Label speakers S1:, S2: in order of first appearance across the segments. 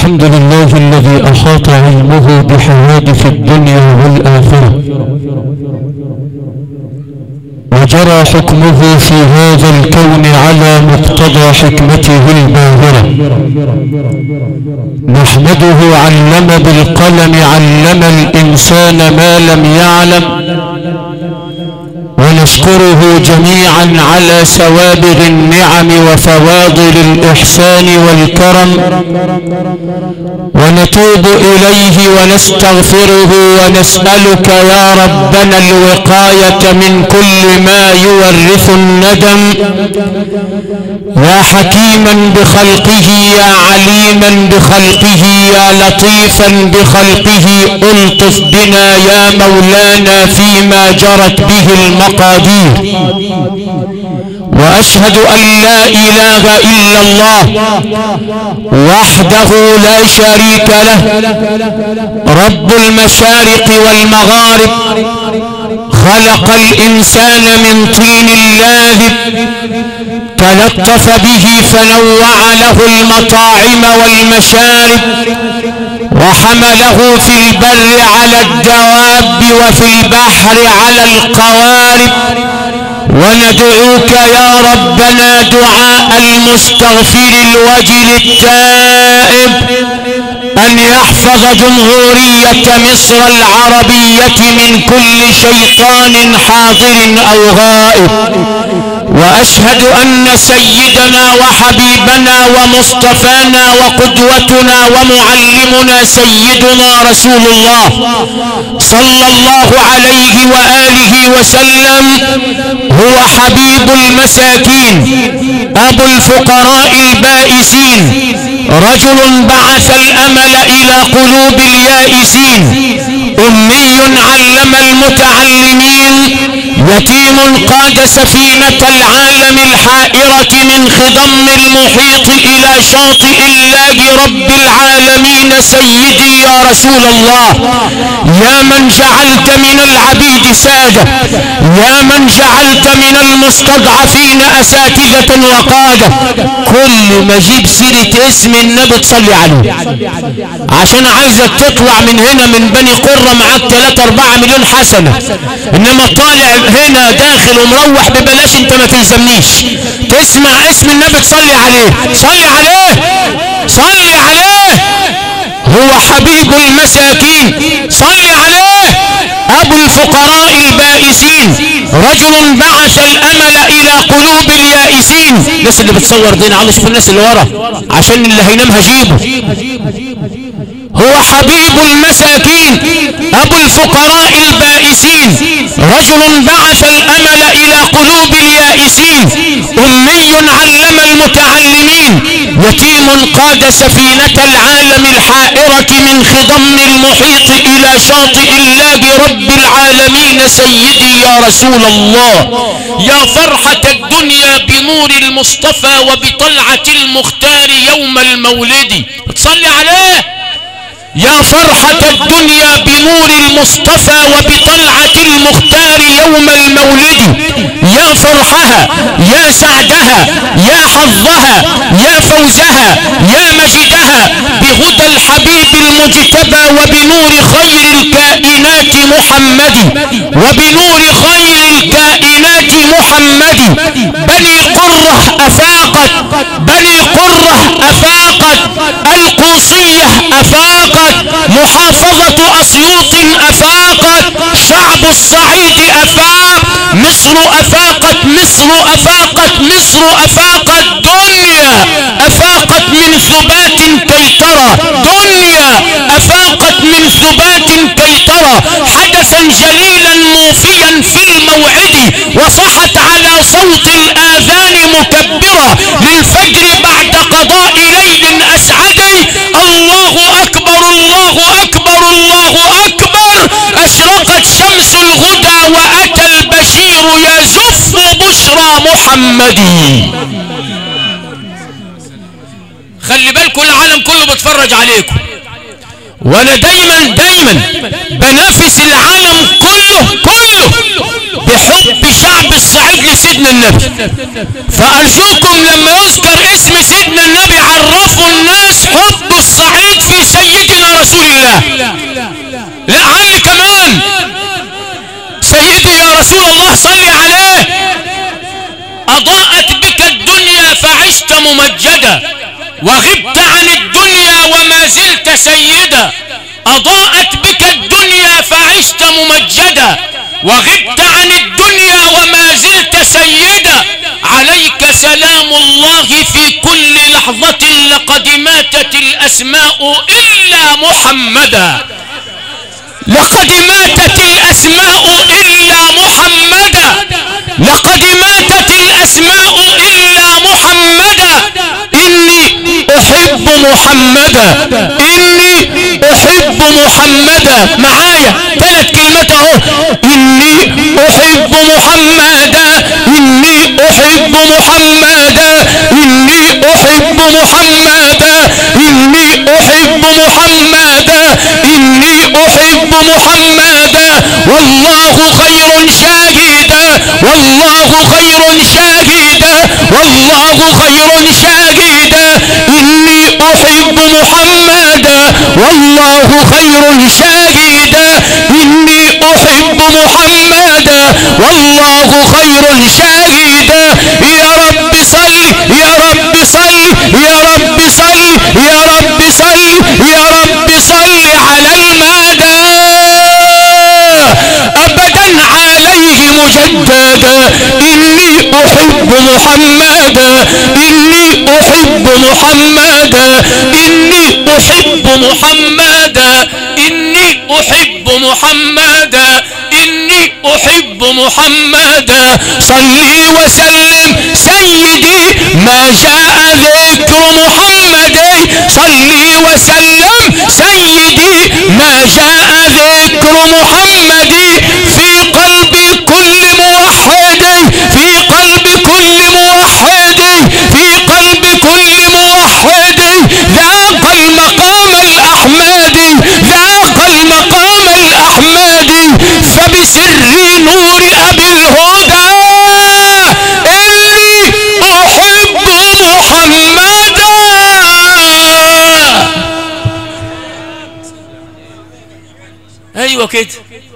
S1: الحمد لله الذي أحاط علمه بحوادث الدنيا والآخرة وجرى حكمه في هذا الكون على مقتضى حكمته الباهرة. نحمده علم بالقلم، علم الإنسان ما لم يعلم، ونشكره جميعا على سوابغ النعم وفواضل الإحسان والكرم، ونتوب إليه ونستغفره ونسألك يا ربنا الوقاية من كل ما يورث الندم. يا حكيما بخلقه، يا عليما بخلقه، يا لطيفا بخلقه، ألطف بنا يا مولانا فيما جرت به المقادير. وأشهد أن لا إله إلا الله وحده لا شريك له، رب المشارق والمغارب، خلق الإنسان من طين لاذب، تلطف به فنوع له المطاعم والمشارب، وحمله في البر على الدواب وفي البحر على القوارب. وندعوك يا ربنا دعاء المستغفر الوجل التائب أن يحفظ جمهورية مصر العربية من كل شيطان حاضر أو غائب. وأشهد أن سيدنا وحبيبنا ومصطفانا وقدوتنا ومعلمنا سيدنا رسول الله صلى الله عليه وآله وسلم هو حبيب المساكين، أبو الفقراء البائسين، رجل بعث الأمل إلى قلوب اليائسين، أمي علم المتعلمين، يتيم قاد سفينة العالم الحائرة من خضم المحيط إلى شاطئ الله رب العالمين. سيدي يا رسول الله، يا من جعلت من العبيد سادة، يا من جعلت من المستضعفين أساتذة وقادة، كل ما جيب سيرة اسم النبي تصلي عليه، عشان عايزك تطلع من هنا من بني قرة معاك 3-4 مليون حسنة، انما طالع هنا داخل ومروح ببلاش. انت ما تلزمنيش، تسمع اسم النبي تصلي عليه، صلي عليه، صلي عليه. هو حبيب المساكين، صلي عليه. ابو الفقراء البائسين، رجل بعث الامل الى قلوب اليائسين. الناس اللي بتصور دينا عاوز اشوف الناس اللي ورا عشان اللي هينام هجيبه. هو حبيب المساكين، ابو الفقراء البائسين، رجل بعث الامل الى قلوب اليائسين، امي علم المتعلمين، يتيم قاد سفينة العالم الحائرة من خضم المحيط الى شاطئ الله رب العالمين. سيدي يا رسول الله، يا فرحة الدنيا بنور المصطفى وبطلعة المختار يوم المولد، تصلي عليه. يا فرحة الدنيا بنور المصطفى وبطلعة المختار يوم المولد، يا فرحها، يا سعدها، يا حظها، يا فوزها، يا مجدها بهدى الحبيب المجتبى وبنور خير الكائنات محمد، وبنور خير الكائنات محمد. بني قرة أفاقت، بني قرة أفاقت، القوصية أفاقت، محافظة أسيوط أفاقت، شعب الصعيد أفاق، مصر أفاقت، مصر أفاقت، مصر أفاقت. دنيا أفاقت من ثبات كي ترى، دنيا أفاقت من ثبات كي ترى حدثا جليلا موفيا في الموعد، وصحت على صوت الآذان مكبرة للفجر بعد قضاء ليل أسعدي. الله أكبر، الله أكبر، الله أكبر. أشرقت شمس الهدى وأتى البشير يزف بشرى محمدي. خلي بالكم العالم كله بيتفرج عليكم، وانا دايما بنافس العالم كله بحب شعب الصعيد لسيدنا سيدنا النبي. فأرجوكم لما يذكر اسم سيدنا النبي عرفوا الناس حب الصعيد في سيدنا رسول الله. لا علي كمان سيدي يا رسول الله صل عليه. أضاءت بك الدنيا فعشت ممجدا وغبت عن الدنيا وما زلت سيدا. أضاءت بك الدنيا فعشت ممجدا وغبت عن الدنيا وما زلت سيدا. عليك سلام الله في كل لحظة لقد ماتت الأسماء إلا محمدا. لقد ماتت الأسماء إلا محمدا. لقد ماتت الأسماء إلا محمدا. إني أحب محمدا. إني أحب محمدا. معايا 3 كلمات اهو. إني أحب محمدا. إني أحب محمدا. إني أحب محمدا. إني أحب محمدا. إني أحب محمدا. والله خير شاهدا. والله خير شاهدا. والله خير شاهدا. إني أحب محمدا. والله خير شاهدا. إني أحب محمدا. والله خير شاهدا. يا رب صل يا رب صل يا رب صل يا رب صل يا رب صل على المدى أبدا عليه مجددا. إني أحب محمدا. إني أحب محمدا. إني أحب محمدا. إني أحب محمدا. إني أحب محمدا. صلي وسلم سيدي ما جاء ذكر محمد. صلي وسلم سيدي ما جاء ذكر محمد في قلب كل موحد. في قلب كل موحد. في قلب كل موحد. ذاق المقام الأحمدي. ذاق المقام الأحمدي. فبسر نور أبي الهدى إني أحب محمدا. أيوة كده.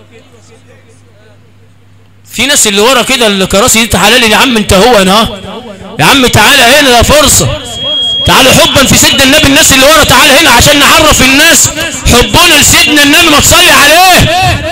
S1: في ناس اللي ورا كده الكراسي دي تعالى يا عم انت هو انا يا عم تعالى هنا ده فرصة. تعالوا حبا في سيدنا النبي. الناس اللي ورا تعالى هنا عشان نعرف الناس حبنا لسيدنا النبي. ما تصلي عليه.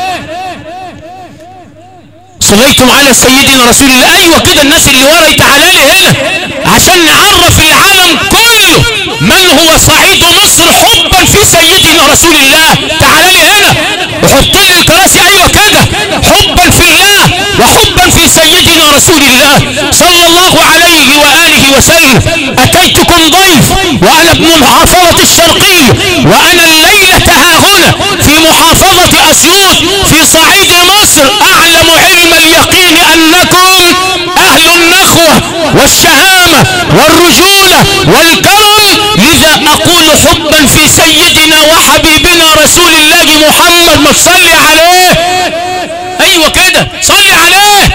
S1: صليتم على سيدنا رسول الله. ايوه كده الناس اللي ورا تعالى لي هنا عشان نعرف العالم كله من هو صعيد مصر حبا في سيدنا رسول الله. تعالى لي هنا وحط لي الكراسي. ايوه كده حبا في الله وحبا في سيدنا رسول الله صلى الله عليه وآله وسلم. أتيتكم ضيف وأنا ابن محافظة الشرقية وأنا الليلة ها هنا في محافظة أسيوط في صعيد مصر. أعلم علم اليقين أنكم أهل النخوة والشهامة والرجولة والكرم. لذا أقول حبا في سيدنا وحبيبنا رسول الله محمد. ما تصلي عليه. أيوة كده صلي عليه.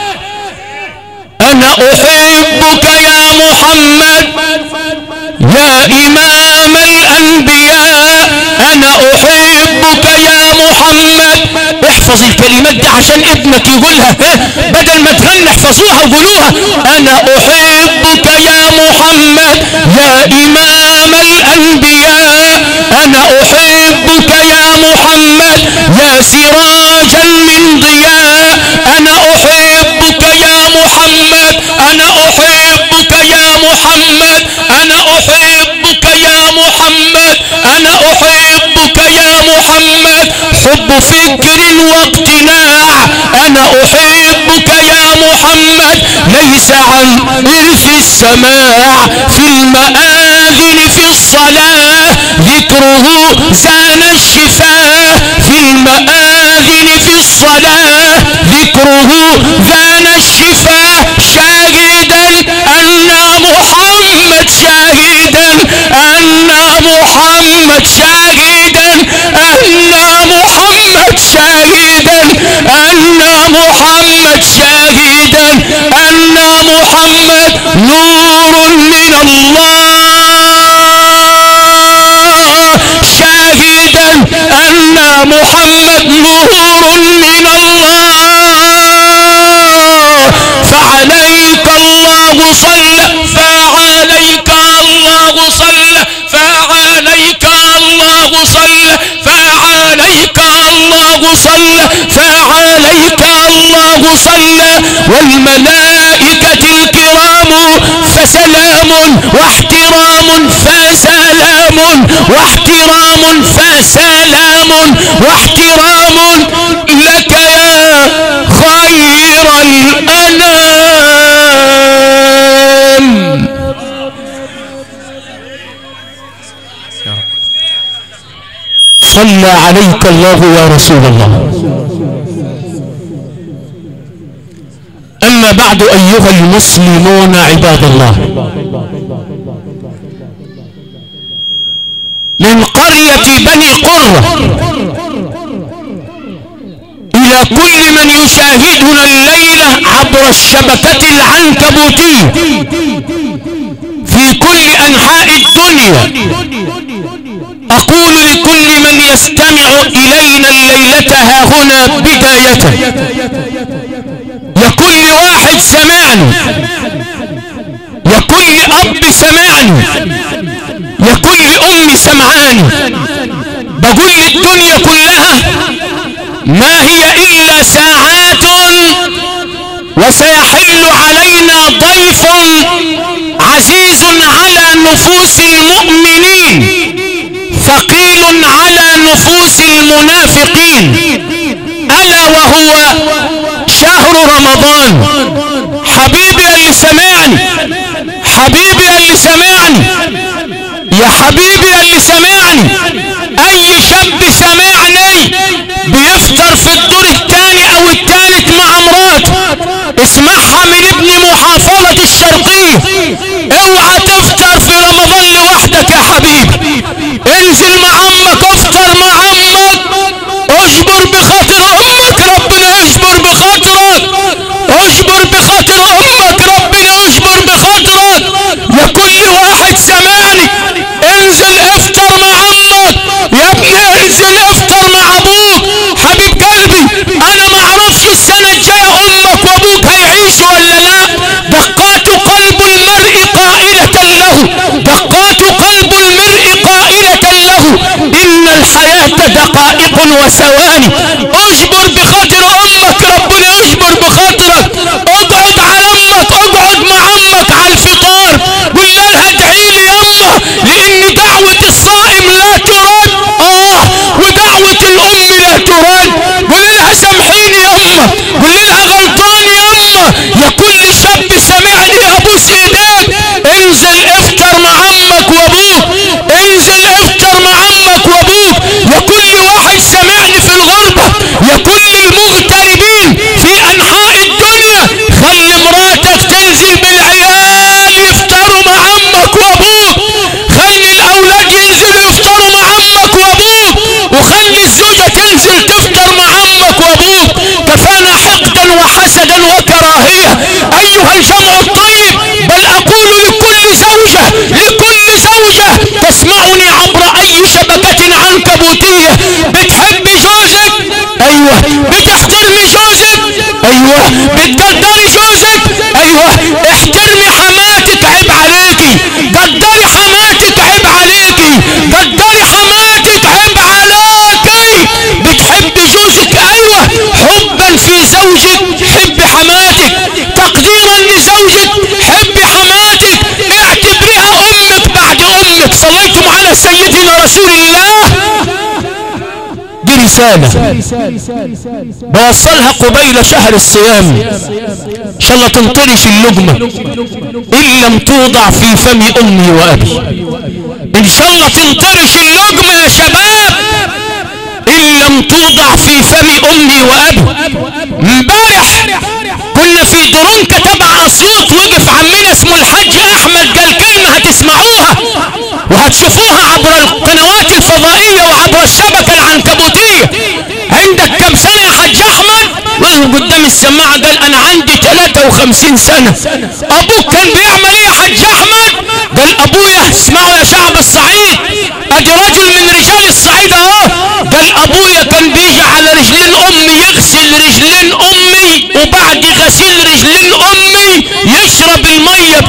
S1: أنا أحبك يا محمد يا إمام الأنبياء. أنا أحبك يا محمد. احفظ الكلمات دي عشان ابنك يقولها بدل ما تغني احفظوها وقولوها. أنا أحبك يا محمد يا إمام الأنبياء. أنا أحبك يا محمد يا سراجا من ضياء. أنا أحبك يا محمد. أنا أحبك يا محمد. أنا أحبك يا محمد. أنا أحبك يا محمد. حب فكر واقتناع. أنا أحبك يا محمد ليس عن إرث السماع. في المآذن في الصلاة ذكره زان الشفاء. في المآذن في الصلاة ذكره زان الشفاء. شاهدا أن محمد شاهدا أن محمد شاهدا أن محمد شاهدا أن محمد شاهدا أن صلى فعليك الله صلى فعليك الله صلى فعليك الله صلى فعليك الله صلى والملائكة الكرام فسلام واحترام فسلام واحترام فسلام واحترام لك يا خير الأنام. صلى عليك الله يا رسول الله. أما بعد أيها المسلمون عباد الله، من قرية بني قرة إلى كل من يشاهدنا الليلة عبر الشبكة العنكبوتية في كل أنحاء الدنيا، أقول لكل من يستمع إلينا الليلة هاهنا بداية، لكل واحد سمعني، لكل أب سمعني، لكل أم سمعاني، بقول للدنيا كلها ما هي إلا ساعات وسيحل علينا ضيف عزيز على نفوس المؤمنين ثقيل على نفوس المنافقين، ألا وهو شهر رمضان. حبيبي اللي سمعني، حبيبي اللي سمعني، يا حبيبي اللي سمعني، أي شاب سمعني بيفطر في الدور الثاني أو الثالث مع مراته، اسمعها من ابن محافظة الشرقية، اوعى تفطر في رمضان لوحدك يا حبيبي، انزل مع عمك، افطر مع عمك، اجبر بخاطر امك، ربنا يجبر بخاطرك، اجبر بخاطر امك، ربنا يجبر بخاطرك. لكل واحد سمعني انزل افطر مع عمك، يا ابني انزل افطر مع ابوك. حبيب قلبي انا ما اعرفش السنة الجاية امك وابوك هيعيشوا ولا لا، دقات قلب المرء قائلة له، دقات قلب المرء قائلة له ان الحياة دقائق وثواني. اجبر بخاطر امك، ربنا يجبر بخاطرك. اقعد على امك، اقعد مع امك على الفطار، قول لها ادعيلي يما، لان دعوة الصائم لا ترد، ودعوة الام لا ترد. قول لها سامحيني يما، قول لها غلطان يما. يا كل شاب سمعني ابوس ايديك، انزل افطر مع عمك وابوك، انزل افطر مع عمك وابوك. يا كل واحد سمعني في الغربة، يا كل المغتربين في انحاء الدنيا، خلي مراتك تنزل بالعيال يفطروا مع عمك وابوك، خلي الاولاد ينزلوا يفطروا مع عمك وابوك، وخلي الزوجة تنزل تفطر مع عمك وابوك. كفانا حقدا وحسدا وكراهية ايها الجمع الطيب. بل اقول لكل زوجة، لكل زوجة تسمعني عبر اي شبكة عنكبوتية، بتحبي جوزك، ايوه، بتحترمي جوزك، ايوه، بتقدري جوزك، ايوه، احترمي حماتك، عيب عليكي، قدري حماتك، عيب عليكي، قدري حماتك، عيب عليكي. بتحبي جوزك، ايوه، حبا في زوجك حبي حماتك، تقديرا لزوجك حبي حماتك، اعتبريها امك بعد امك. صليتم على سيدنا رسول الله. دي رسالة بوصلها قبيل شهر الصيام، ان شاء الله تنطرش اللقمة ان لم توضع في فم امي وابي، ان شاء الله تنطرش اللقمة يا شباب ان لم توضع في فم امي وابي. امبارح كنا في درونكة تبع اسيوط، وقف عمنا اسمه الحاج احمد قال كلمة هتسمعوها وهتشوفوها عبر القنوات الفضائية وعبر الشبكة العنكبوتية. عندك كم سنة يا حاج احمد؟ وقف قدام السماعة قال انا عندي 53 سنة. ابوك كان بيعمل ايه يا حاج احمد؟ قال ابويا، اسمعوا يا شعب الصعيد، ادي رجل من رجال الصعيد اهو، قال ابويا كان بيجي على رجلين امي يغسل رجلين امي، وبعد غسيل رجلين امي يشرب المية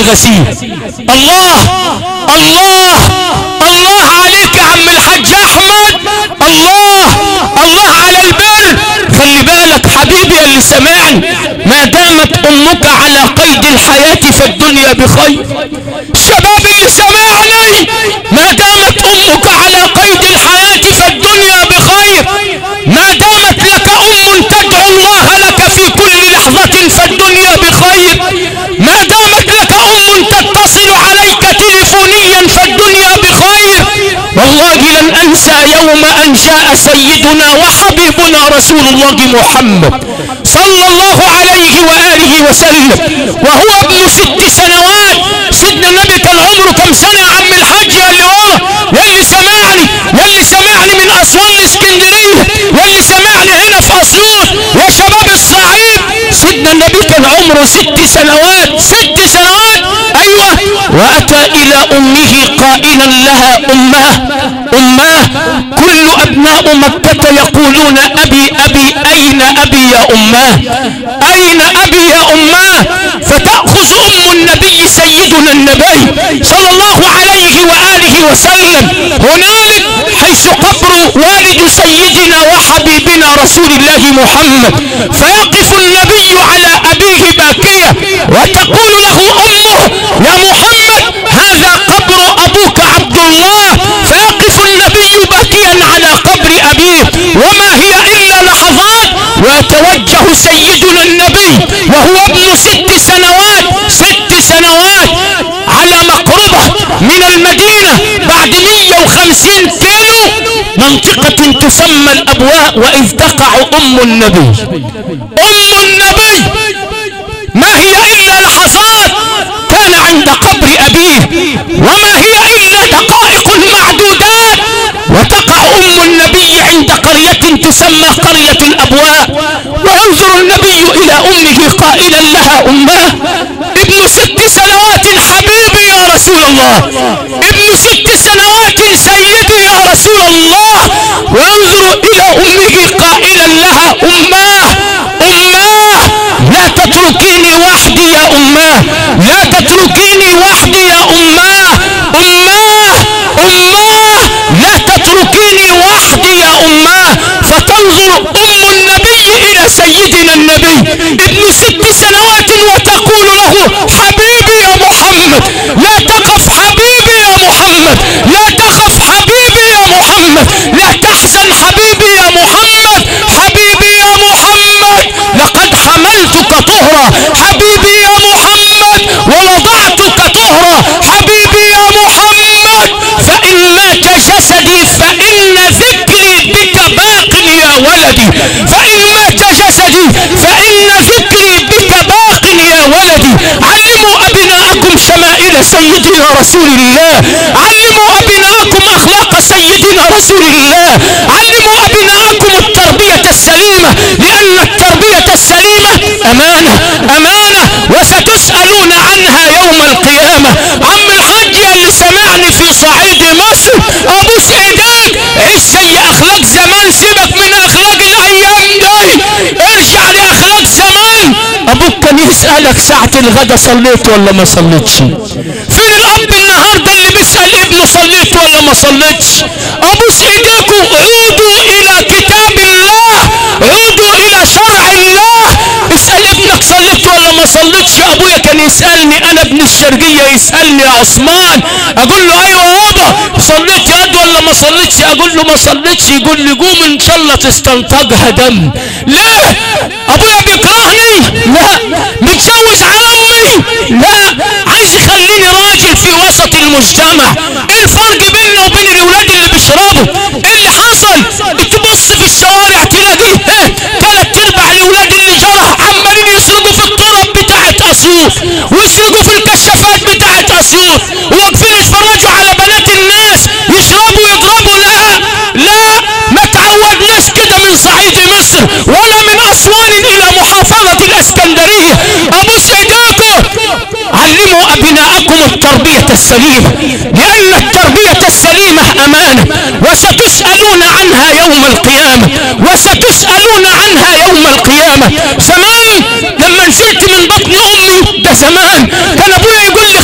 S1: الغسيل. الله الله الله عليك يا عم الحاج احمد، الله الله على البر. خلي بالك حبيبي اللي سمعني، ما دامت امك على قيد الحياة فالدنيا بخير. شباب اللي سمعني، ما دامت امك على قيد الحياة فالدنيا بخير. ما دامت لك ام تدعو الله لك في كل لحظة فالدنيا بخير. ما دامت لك ام تتصل عليك تليفونيا فالدنيا بخير. والله لن انسى يوم ان جاء سيدنا وحبيبنا رسول الله محمد صلى الله عليه وآله وسلم وهو ابن 6 سنوات. سيدنا النبي كان عمره كم سنة يا عم الحاج يا اللي ورا، يلي سمعني، يلي سمعني من اسوان اسكندرية، يلي سمعني هنا في اسيوط يا شباب الصعيد، سيدنا النبي كان عمره 6 سنوات. 6 سنوات ايوه. واتى الى امه قائلا لها اماه اماه. كل ابناء مكة يقولون ابي ابي، اين ابي يا اماه، اين ابي يا اماه. فتأخذ ام النبي سيدنا النبي صلى الله عليه وآله وسلم هنالك حيث قبر والد سيدنا وحبيبنا رسول الله محمد، فيقف النبي على ابيه باكية وتقول له امه يا محمد هذا قبر ابوك عبد الله. فيقف النبي باكيا على قبر ابيه وما هي الا لحظات، ويتوجه سيدنا النبي وهو ابن 6 سنوات 6 سنوات على مقربة من المدينة بعد 150 كيلو منطقة تسمى الابواء. واذ تقع ام النبي ما هي الا لحظات كان عند قبر ابيه، وما هي الا دقائق معدودات، وتقع ام النبي عند قرية تسمى قرية الابواء. وينظر النبي الى امه قائلا لها اماه ابن 6 سنوات حبيبي يا رسول الله، ابن 6 سنوات سيدي يا رسول الله. وينظر الى امه قائلا لها اماه لا تتركيني وحدي يا اماه، لا تتركيني وحدي يا اماه، لا تتركيني وحدي يا اماه. فتنظر ام النبي الى سيدنا النبي ابن 6 سنوات وتقول له حبيبي يا محمد لا تخف، حبيبي يا محمد لا تخف، حبيبي يا محمد لا تحزن، حبيبي يا محمد، حبيبي يا محمد لقد حملتك طهرا، حبيبي يا محمد ووضعتك طهرا، حبيبي يا محمد. فإن مات جسدي فإن ذكري بك باق يا ولدي، فإن مات جسدي فإن ذكري بك باق يا ولدي. علموا أبناءكم شمائل سيدنا رسول الله، علموا أبناءكم أخلاق سيدنا رسول الله، علموا أبناءكم التربية السليمة، لأن التربية السليمة أمانة أمانة وستسألون عنها يوم القيامة. عم الحاج اللي سمعني في صعيد مصر أبوس إيديك، عيش زي أخلاق زمان، سيبك من أخلاق الأيام دي، ارجع لأخلاق زمان. أبوك كان يسألك ساعة الغدا صليت ولا ما صليتش؟ فين الأب النهاردة اللي بيسأل ابنه صليت ولا ما صليتش؟ أبوس إيديكم عودوا إلى كتاب الله، عودوا إلى شرع الله. اسأل ابنك صليت ولا ما صليتش. أبويا كان يسألني أنا ابن الشرقية، يسألني يا عثمان، أقول له أيوة يابا صليت يا قد ولا ما صليتش؟ أقول له ما صليتش. يقول لي قوم إن شاء الله تستنطقها دم. ليه؟ أبويا بيكرهني؟ لا. متجوز على أمي؟ لا. عايز يخليني راجل في وسط المجتمع. إيه الفرق بيننا وبين الأولاد اللي بيشربوا؟ إيه اللي حصل؟ تبص في الشوارع تلاقي 3/4 الأولاد اللي جرح عمالين يسرقوا في الطرق بتاعت أسيوط ويسرقوا في الكشافات بتاعت أسيوط، وواقفين يتفرجوا على بنات الناس يشربوا يضربوا. لا ما تعودناش كده من صعيد مصر ولا من أسوان إلى محافظة الإسكندرية. أبوس إيديكم علموا أبناءكم التربية السليمة، لأن التربية السليمة أمانة وستسألون عنها يوم القيامة، وستسألون عنها يوم القيامة. زمان لما نزلت من بطن أمي، ده زمان كان أبويا يقول لي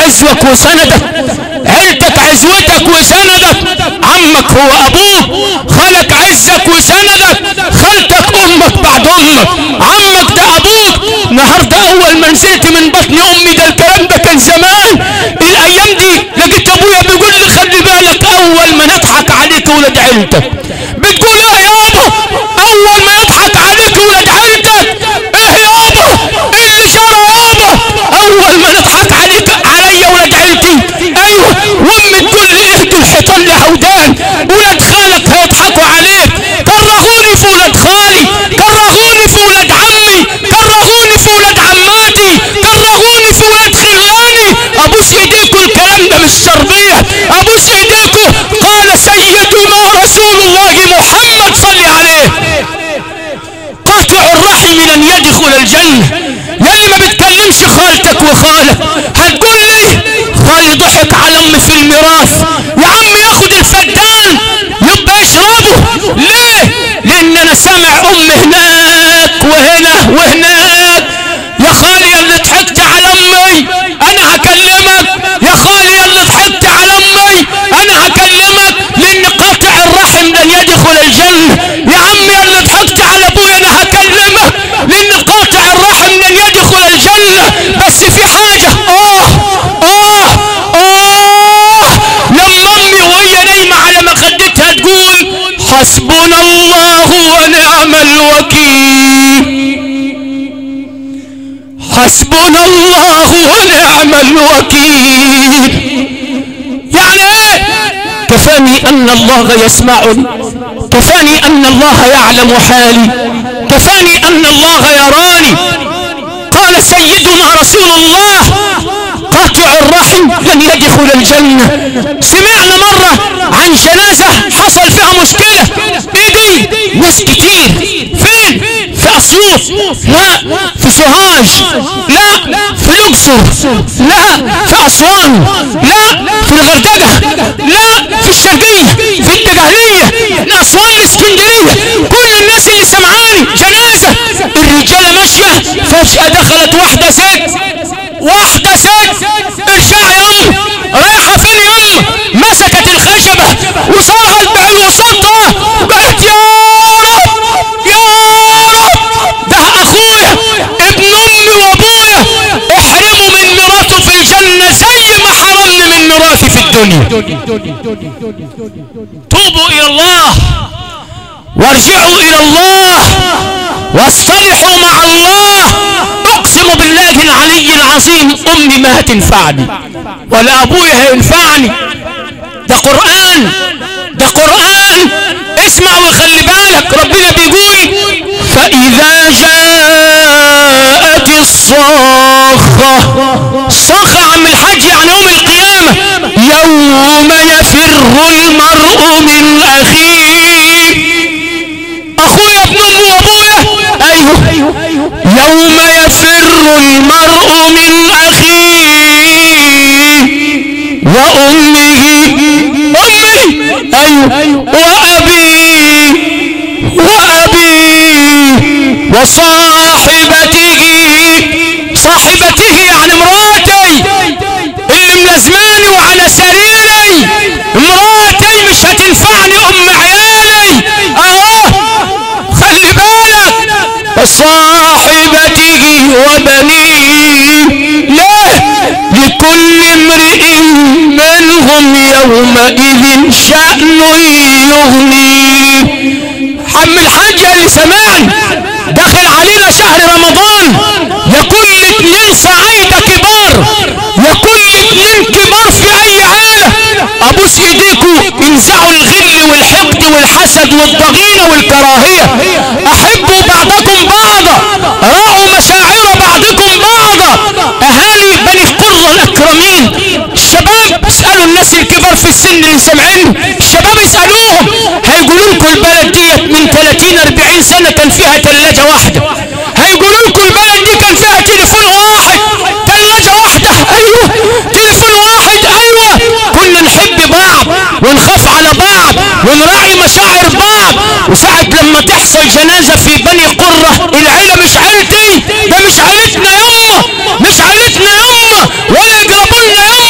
S1: عزوك وسندك، عيلتك عزوتك وسندك، عمك هو ابوك، خالك عزك وسندك، خالتك امك بعد امك، عمك ده ابوك. النهارده اول ما نزلت من بطن امي، ده الكلام ده كان زمان، الايام دي لقيت ابويا بيقول لي خلي بالك اول ما نضحك عليك ولاد عيلتك. بتقول ايه يابا؟ اول ما يضحك عليك ولاد عيلتك؟ ايه يابا اللي جرى يابا؟ اول ما نضحك عليك عليا ولاد عيلتي. ايوه، وامي تقول لي اهدوا الحيطان لعودان، ولاد خالك هيضحكوا عليك، كرهوني في ولاد خالي، كرهوني في ولاد عمي، كرهوني في ولاد عماتي، كرهوني في ولاد خلاني. ابوس ايديكم الكلام ده مش تربيه، ابوس ايديكم. قال سيدنا رسول الله محمد صلى عليه: قاطع الرحم لن يدخل الجنه. يلي ما بتكلمش خالتك وخالك، هتقول لي خالي ضحك على امي في الميراث. يا عم ياخد الفدان يبقى يشربه ليه؟ لان انا سامع امي هناك وهنا وهناك. يا خالي اللي ضحكت على امي انا هكلمك، يا خالي اللي ضحكت على امي انا هكلمك، لان قاطع الرحم لن يدخل الجنه. يا عمي اللي ضحكت على ابويا انا هكلمك، لان قاطع الرحم لن يدخل الجنه. بس في حاجه، لما امي وهي نايمه على مخدتها تقول: حسبنا الله ونعم الوكيل، حسبنا الله ونعم الوكيل. يعني ايه؟ كفاني ان الله يسمعني، كفاني ان الله يعلم حالي، كفاني ان الله يراني. قال سيدنا رسول الله: قاطع الرحم لن يدخل الجنة. سمعنا مرة عن جنازة حصل فيها مشكلة، بيجي ناس كتير. فين؟ في أسيوط؟ لا. في سوهاج؟ لا. في الأقصر؟ لا. في أسوان؟ لا. في الغردقة؟ لا. في الشرقية؟ في الدقهلية؟ أسوان؟ الإسكندرية؟ كل الناس اللي سمعاني جنازة، الرجالة ماشية، فجأة دخلت واحدة ست، واحدة ست، ارجع يا ام، رايحة فين يا ام؟ مسكت الخشبة وصارها الوسطة وقالت: يا رب يا رب، ده اخويا ابن امي وابويا احرموا من ميراثه في الجنة زي ما حرمني من ميراثي في الدنيا. توبوا الى الله وارجعوا الى الله واصطلحوا مع الله. اقسم بالله العلي العظيم امي ما هتنفعني ولا ابويا هينفعني. ده قرآن، ده قرآن. اسمع وخلي بالك، ربنا بيقول: فاذا جاءت الصاخة. الصاخة عم الحاج يعني يوم القيامة، يوم يفر المرء من اخيه. اخويا ابن امي وابويا، ايوه، يوم يفر المرء من اخيه وامه، امي، ايوه، وابيه وصاحبته. صاحبته يعني مراتي اللي ملازماني وعلى سريري، مراتي مش هتنفعني ام عيالي. خلي بالك، صاحبته وبنيه. ليه؟ لكل امرئ منهم يومئذ شأن يغنيه. حم الحاج اللي سمعني، دخل علينا شهر رمضان، يا كل اتنين صعيدة كبار، يا كل اتنين كبار في اي عيلة، ابوس ايديكوا انزعوا الغل والحقد والحسد والضغينة والكراهية. احبوا بعضكم بعضا، راعوا مشاعر بعضكم بعضا. اهالي بني قرة الاكرمين، الشباب اسألوا الناس الكبار في السن اللي سمعين، الشباب اسألوهم، هيقولوا لكم البلد ديت من 30-40 سنة كان فيها ثلاجة واحدة. هيقولوا لكم البلد دي كان فيها تليفون واحد، ثلاجة واحدة، ايوه، تليفون واحد، ايوه. كنا نحب بعض ونخاف على بعض ونراعي مشاعر بعض. وساعة لما تحصل جنازة في بني قرة، العيلة مش عيلتي، ده مش عيلتنا يما، مش عيلتنا يما، ولا يقربوا لنا يما.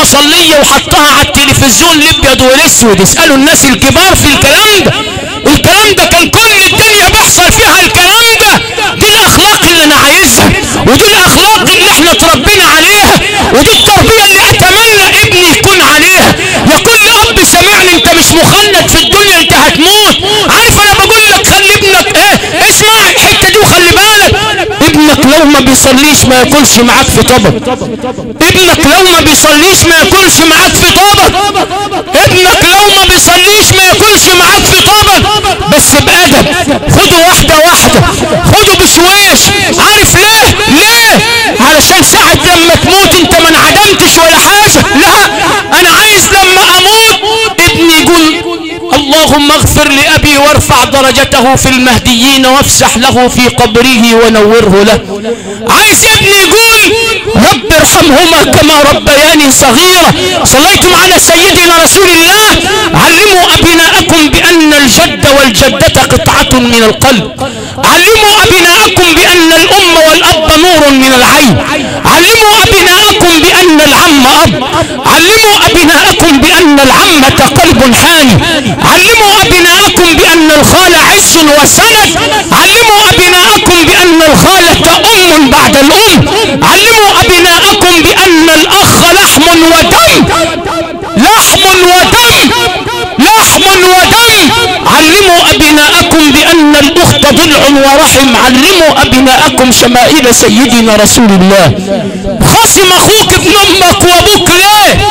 S1: مصلية وحطها على التلفزيون الابيض والاسود. اسألوا الناس الكبار في الكلام ده. الكلام ده كان كل الدنيا بيحصل فيها الكلام ده. دي الاخلاق اللي انا عايزها، ودي الاخلاق اللي احنا تربينا عليها، ودي التربية اللي اتمنى ابني يكون عليها. يا كل اب سمعني، انت مش مخلد في الدنيا، انت هتموت. عارف انا بقول لك خلي ابنك اسمع الحتة دي وخلي بالك. ابنك لو ما بيصليش ما ياكلش معاك في طبق. ابنك لو ما بيصليش ما ياكلش معاك في طبق. ابنك لو ما بيصليش ما ياكلش معاك في طبق. بس بأدب، خده واحدة واحدة، خده بشويش. عارف ليه؟ علشان ساعة لما تموت انت ما انعدمتش ولا حاجة. لا، انا عايز لما اموت ابني يقول اللهم اغفر لأبي وارفع درجته في المهديين وافسح له في قبره ونوره له. عايز ابني يقول رب ارحمهما كما ربياني صغيرة. صليتم على سيدنا رسول الله. علموا أبناءكم بأن الجد والجدة قطعة من القلب. علموا أبناءكم بأن الأم والأب نور من العين. علموا أبناءكم بأن العم أب. علموا أبناءكم بأن العمة قلب حاني. علموا أبناءكم بأن الخال عز وسند. علموا أبناءكم بأن الخالة أم بعد الأم. علموا أبناءكم بأن الأخ لحم ودم. لحم ودم، لحم ودم. علموا أبناءكم بأن الأخت ضلع ورحم. علموا أبناءكم شمائل سيدنا رسول الله. خاصم أخوك ابن أمك وأبوك ليه؟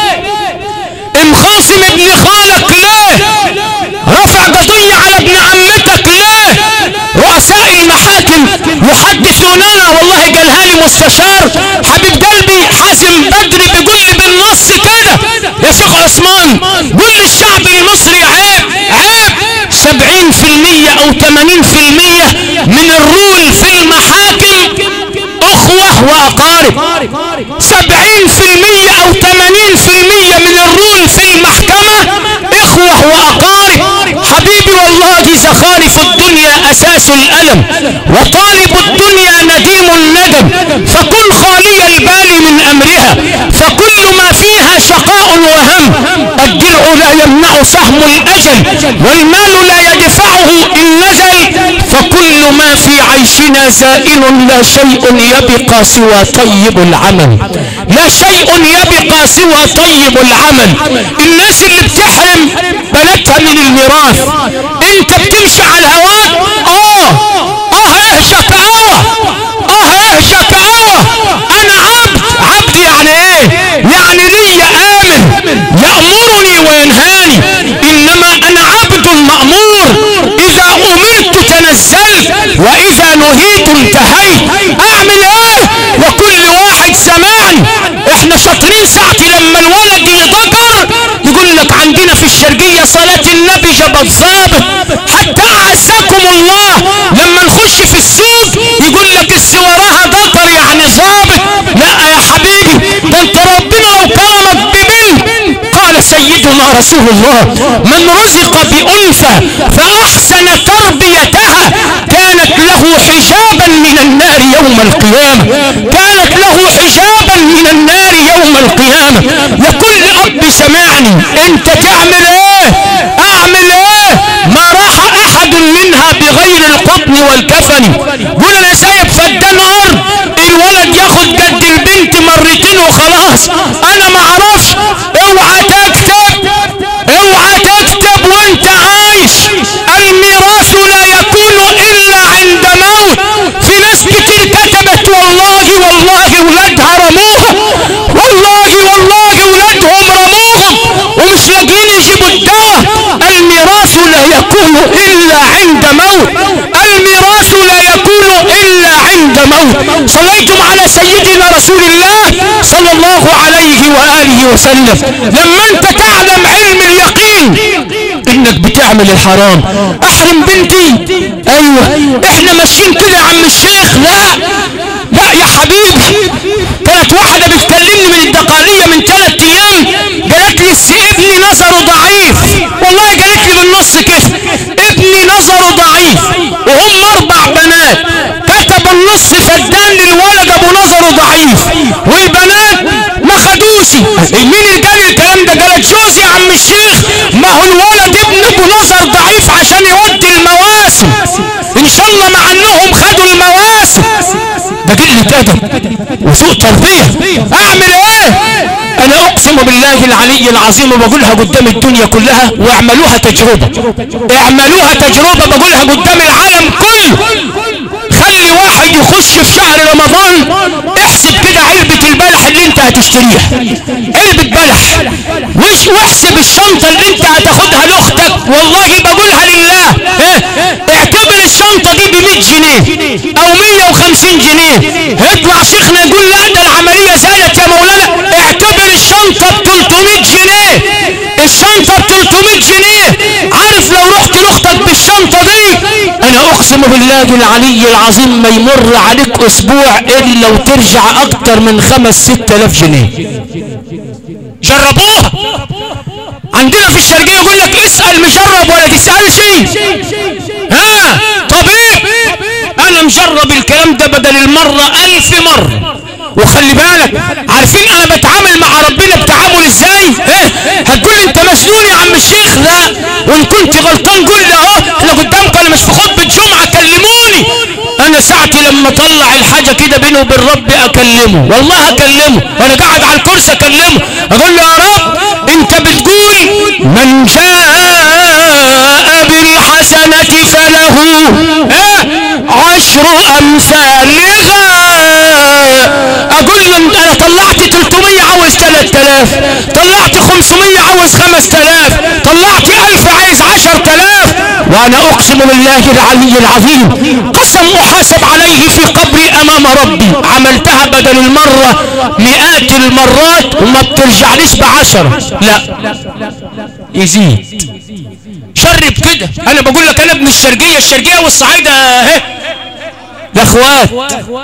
S1: مخاصم ابن خالك ليه؟ رفع قضية على ابن عمتك ليه؟ رؤساء المحاكم يحدثوننا، والله قالها لي مستشار حبيب قلبي حازم بدري، بيقول لي بالنص كده يا شيخ عثمان، قول للشعب المصري عيب 70% او 80% من الرول في المحاكم اخوة واقارب. 70% او 80% من الرول في المحكمة اخوة واقارب. حبيبي والله زخارف الدنيا اساس الالم، وطالب الدنيا نديم الندم. فكن خالي البال من امرها، فكل ما فيها شقاء وهم. الدرع لا يمنع سهم الاجل، والمال لا يدفعه ان نزل. فكل ما في عيشنا زائل، لا شيء يبقى سوى طيب العمل. لا شيء يبقى سوى طيب العمل. الناس اللي بتحرم بناتها من الميراث، انت بتمشي على الهواء. ايه شكاوة، ايه شكاوة. انا عبد يعني ايه؟ يعني لي امر يأمرني وينهاني، انما انا عبد مأمور. اذا امرت تنزلت واذا نهيت انتهيت. اعمل ايه؟ وكل واحد سمعني، احنا شاطرين ساعة لما الولد يذكر يقول لك عندنا في الشرقية صلاة النبي جابت ظابط. حتى اعزكم الله لما نخش في السوق يقول لك السواراها ذكر يعني ظابط. لا يا حبيبي، ده انت ربنا لو كرمك ببنت، قال سيدنا رسول الله من رزق بأنثى فأحسن تربيتها كانت له حجابا من النار يوم القيامة. كانت له حجابا من النار يوم القيامة. يا كل أب سمعني، انت تعمل ايه؟ اعمل ايه؟ ما راح احد منها بغير القطن والكفن. قول انا سايب فدان ارض، الولد ياخد قد البنت مرتين وخلاص. انا ما اعرفش. اوعى تكتب، اوعى تكتب وانت عايش. الميراث لا يكون الا عند موت. في ناس كتير كتبت والله ولادها رموها، والله ولادهم رموهم ومش لاقيين يجيبوا الدواء. الميراث لا يكون الا عند موت. الميراث لا يكون الا عند موت. صليتم على سيدنا رسول الله صلى الله عليه وآله وسلم. لما انت تعلم علم اليقين انك بتعمل الحرام، احرم بنتي. ايوه احنا ماشيين كده يا عم الشيخ. لا يا حبيبي، كانت واحدة بتكلمني من الدقالية من 3 ايام، قالت لي ابني نظره ضعيف. والله قالت لي بالنص كده ابني نظره ضعيف، وهم 4 بنات. كتب النص فدان للولد ابو نظره ضعيف، والبنات ما خدوش. مين يلا مع انهم خدوا المواسم. ده قلة ادب وسوء تربية. اعمل ايه؟ انا اقسم بالله العلي العظيم وبقولها قدام الدنيا كلها، واعملوها تجربة، اعملوها تجربة، بقولها قدام العالم كله. خلي واحد يخش في شهر رمضان، احسب كده علبة البلح اللي انت هتشتريها، علبة بلح، واحسب الشنطة اللي انت هتاخدها لاختك، والله بقولها لله، اعتبر الشنطة دي ب100 جنيه او 150 جنيه. يطلع شيخنا يقول لا ده العملية زادت يا مولانا. اعتبر الشنطة ب300 جنيه، الشنطة ب300 جنيه. عارف لو رحت لاختك بالشنطة دي، انا اقسم بالله العلي العظيم ما يمر عليك اسبوع الا وترجع اكتر من 5-6 آلاف جنيه. جربوها. عندنا في الشرقية يقول لك اسأل مجرب ولا تسألش. طبيب. انا مجرب الكلام ده بدل المرة 1000 مرة. وخلي بالك، عارفين انا بتعامل مع ربنا بتعامل ازاي؟ هتقول انت مسنون يا عم الشيخ. لا، وان كنت غلطان قول لي اهو احنا قدامك، انا مش في خطبة جمعة، كلموني. انا ساعتي لما اطلع الحاجة كده بيني وبين ربي اكلمه، والله اكلمه وانا قاعد على الكرسي، اكلمه اقول له يا رب انت بتقول من جاء بالحسنة فله 10 أمثالها. اقول له انا طلعت 300 عاوز 3000، طلعت 500 عاوز 5000، طلعت 1000 عايز 10000. وانا اقسم بالله العلي العظيم قسم احاسب عليه في قبري امام ربي. عملتها بدل المرة مئات المرات وما بترجعليش ب10. لا، يزيد. شرب كده. انا بقول لك انا ابن الشرقية، الشرقية والصعيدة اهي يا اخوات،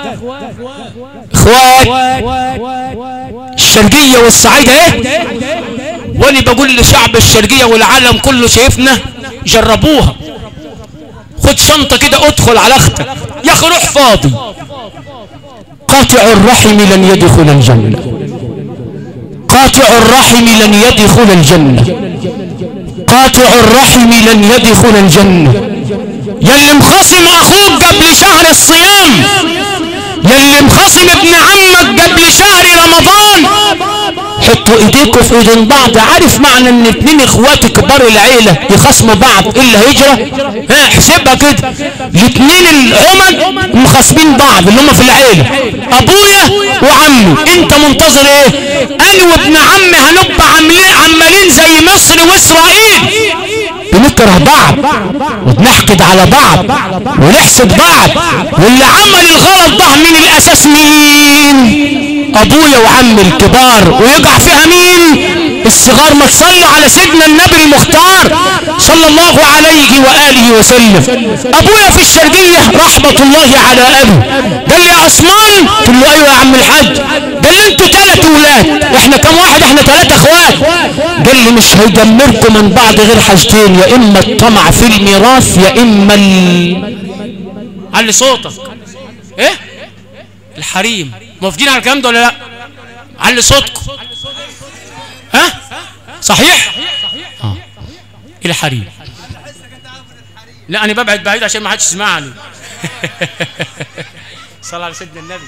S1: الشرقية والصعيدة ايه. وانا بقول لشعب الشرقية والعالم كله شايفنا، جربوها. خد شنطة كده ادخل على اختك يا اخي، روح فاضي. قاطع الرحم لن يدخل الجنة، قاطع الرحم لن يدخل الجنة، قاطع الرحم لن يدخل الجنة. يلي مخاصم اخوك قبل شهر الصيام، يلي مخاصم ابن عمك قبل شهر رمضان، حطوا ايديكم في ايدين بعض. عارف معنى ان 2 اخوات كبار العيلة يخاصموا بعض الا هجرة؟ احسبها كده. ال2 العمد مخاصمين بعض اللي هم في العيلة، ابويا وعمي. انت منتظر ايه؟ انا وابن عمي هنبقى عمالين زي مصر واسرائيل، بنكره بعض وبنحقد على بعض ونحسد بعض. واللي عمل الغلط ده من الاساس مين؟ ابويا وعمي الكبار، ويقع فيها مين؟ الصغار. ما تصلوا على سيدنا النبي المختار صلى الله عليه وآله وسلم. ابويا في الشرقية رحمة الله على ابي قال لي يا عثمان، قلت له ايوه يا عم الحاج. قال لي انتوا 3 اولاد، احنا كم واحد؟ احنا 3 اخوات. قال لي مش هيدمركم من بعض غير حاجتين، يا اما الطمع في الميراث يا اما علي صوتك ايه الحريم. موافقين على الكلام ده ولا لا؟ علي صوتكم. صحيح؟ الحريم. لا انا ببعد بعيد عشان ما حدش يسمعني. صلى على سيدنا النبي.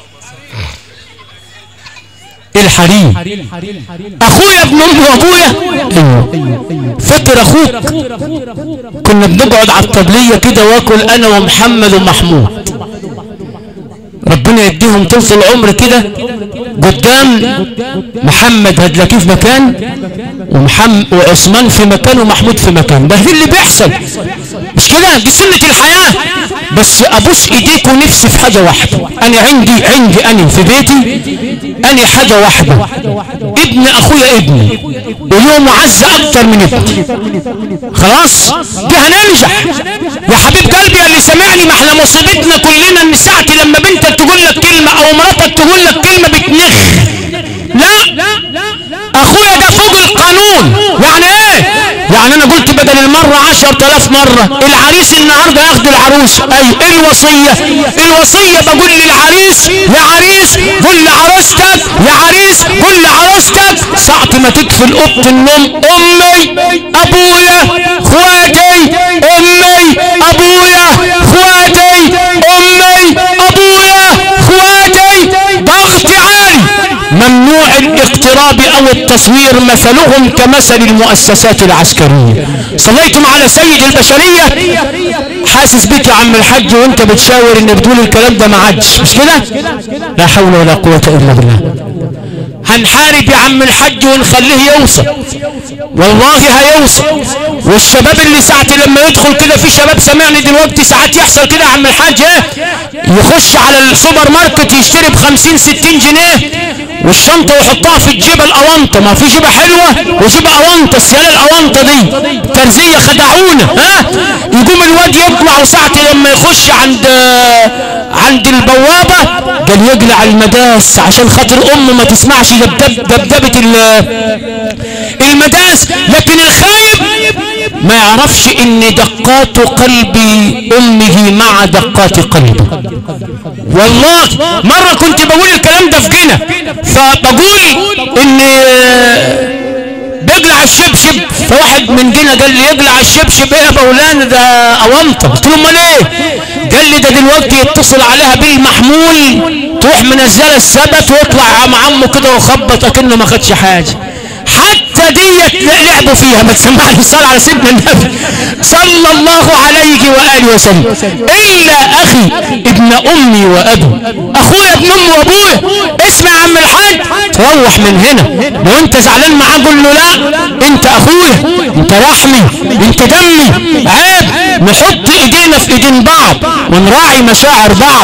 S1: الحريم. اخويا ابن امي وابويا. فاكر اخوك؟ كنا بنقعد على الطبلية كده واكل انا ومحمد ومحمود، ربنا يديهم طول العمر كده، قدام محمد هتلاقيه في مكان وعثمان في مكان ومحمود في مكان. ده اللي بيحصل، مش كده؟ دي سنة الحياة. بس ابوس ايديك ونفسي في حاجة واحدة. انا عندي انا في بيتي انا حاجة واحدة، ابن اخويا ابني وله معزة اكتر من ابني. خلاص دي هننجح يا حبيب قلبي اللي سمعني. ما احنا مصيبتنا كلنا ان ساعتي لما بنتك تقول لك كلمة او مراتك تقول لك كلمة بتنخ. لا، اخويا ده فوق القانون. يعني ايه؟ يعني انا قلت بدل المرة 10,000 مرة العريس النهاردة ياخد العروس. اي الوصية بقول للعريس يا عريس قول لعروستك، يا عريس قول لعروستك ساعة ما تدخل اوضة النوم امي ابويا اخواتي، امي ابويا اخواتي، الخراب او التصوير مثلهم كمثل المؤسسات العسكرية. صليتم على سيد البشرية. حاسس بك يا عم الحاج وانت بتشاور ان بتقول الكلام ده ما عادش، مش كده؟ لا حول ولا قوة الا بالله. هنحارب يا عم الحاج ونخليه يوصل، والله هيوصل. والشباب اللي ساعتي لما يدخل كده، في شباب سمعني دلوقتي ساعات يحصل كده يا عم الحاج، يخش على السوبر ماركت يشتري ب50 60 جنيه والشنطة ويحطها في الجيب الأونطة. ما في جيبة حلوة وجيبة أونطة، السيالة الأونطة دي ترزية خدعونا. يقوم الواد يطلع وساعتي لما يخش عند البوابة قال يقلع المداس عشان خاطر أمه ما تسمعش دبدبة المداس. لكن الخايب ما يعرفش ان دقات قلب امه مع دقات قلبه. والله مرة كنت بقول الكلام ده في جنة، فبقول ان بيقلع الشبشب، فواحد من جنة قال لي يقلع الشبشب ايه يا مولانا ده اوانطه؟ قلت له امال ايه؟ قال لي ده دلوقتي يتصل عليها بالمحمول تروح منزله السبت ويطلع مع عمه كده وخبط اكنه ما خدش حاجه. حتى ديت لعبوا فيها. ما تسمعني الصلاة على سيدنا النبي صلى الله عليه وآله وسلم. إلا أخي ابن أمي وأبي، أخويا ابن أمي وأبوه. اسمع يا عم الحاج، تروح من هنا لو أنت زعلان معاه قول له لا أنت أخويا، أنت لحمي، أنت دمي. عيب نحط إيدينا في إيدين بعض ونراعي مشاعر بعض.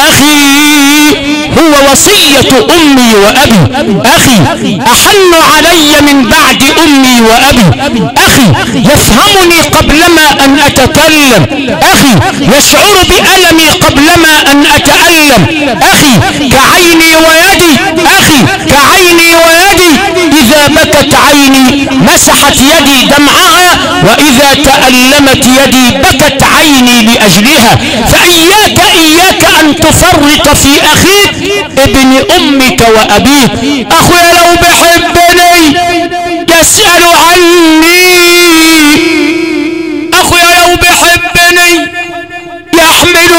S1: أخي هو وصية أمي وأبي. أخي أحن علي من بعد أمي وأبي. أخي يفهمني قبلما أن أتكلم. أخي يشعر بألمي قبلما أن أتألم. أخي كعيني ويدي. أخي كعيني ويدي، إذا بكت عيني مسحت يدي دمعها، وإذا تألمت يدي بكت عيني لأجلها. فإياك أن تفرط في أخيك ابن أمك وأبيك. أخويا لو بحبني يسأل عني، أخويا لو بحبني يحمل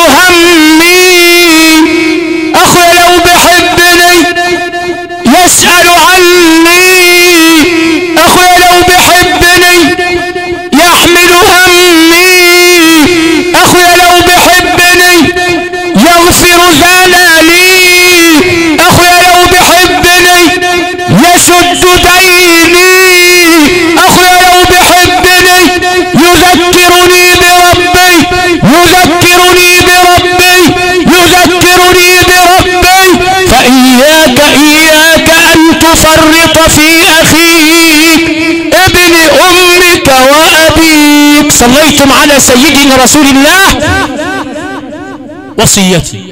S1: همي، أخويا لو بحبني يسأل عني، أخويا لو بحبني يحمل همي، أخويا لو بحبني يغفر زلالي، أخويا لو بحبني يسد ديني، أخويا لو بحبني يذكرني بربي، يذكرني بربي، يذكرني بربي. فإياك أن تفرط في أخيك ابن أمك وأبيك. صليتم على سيدنا رسول الله. وصيتي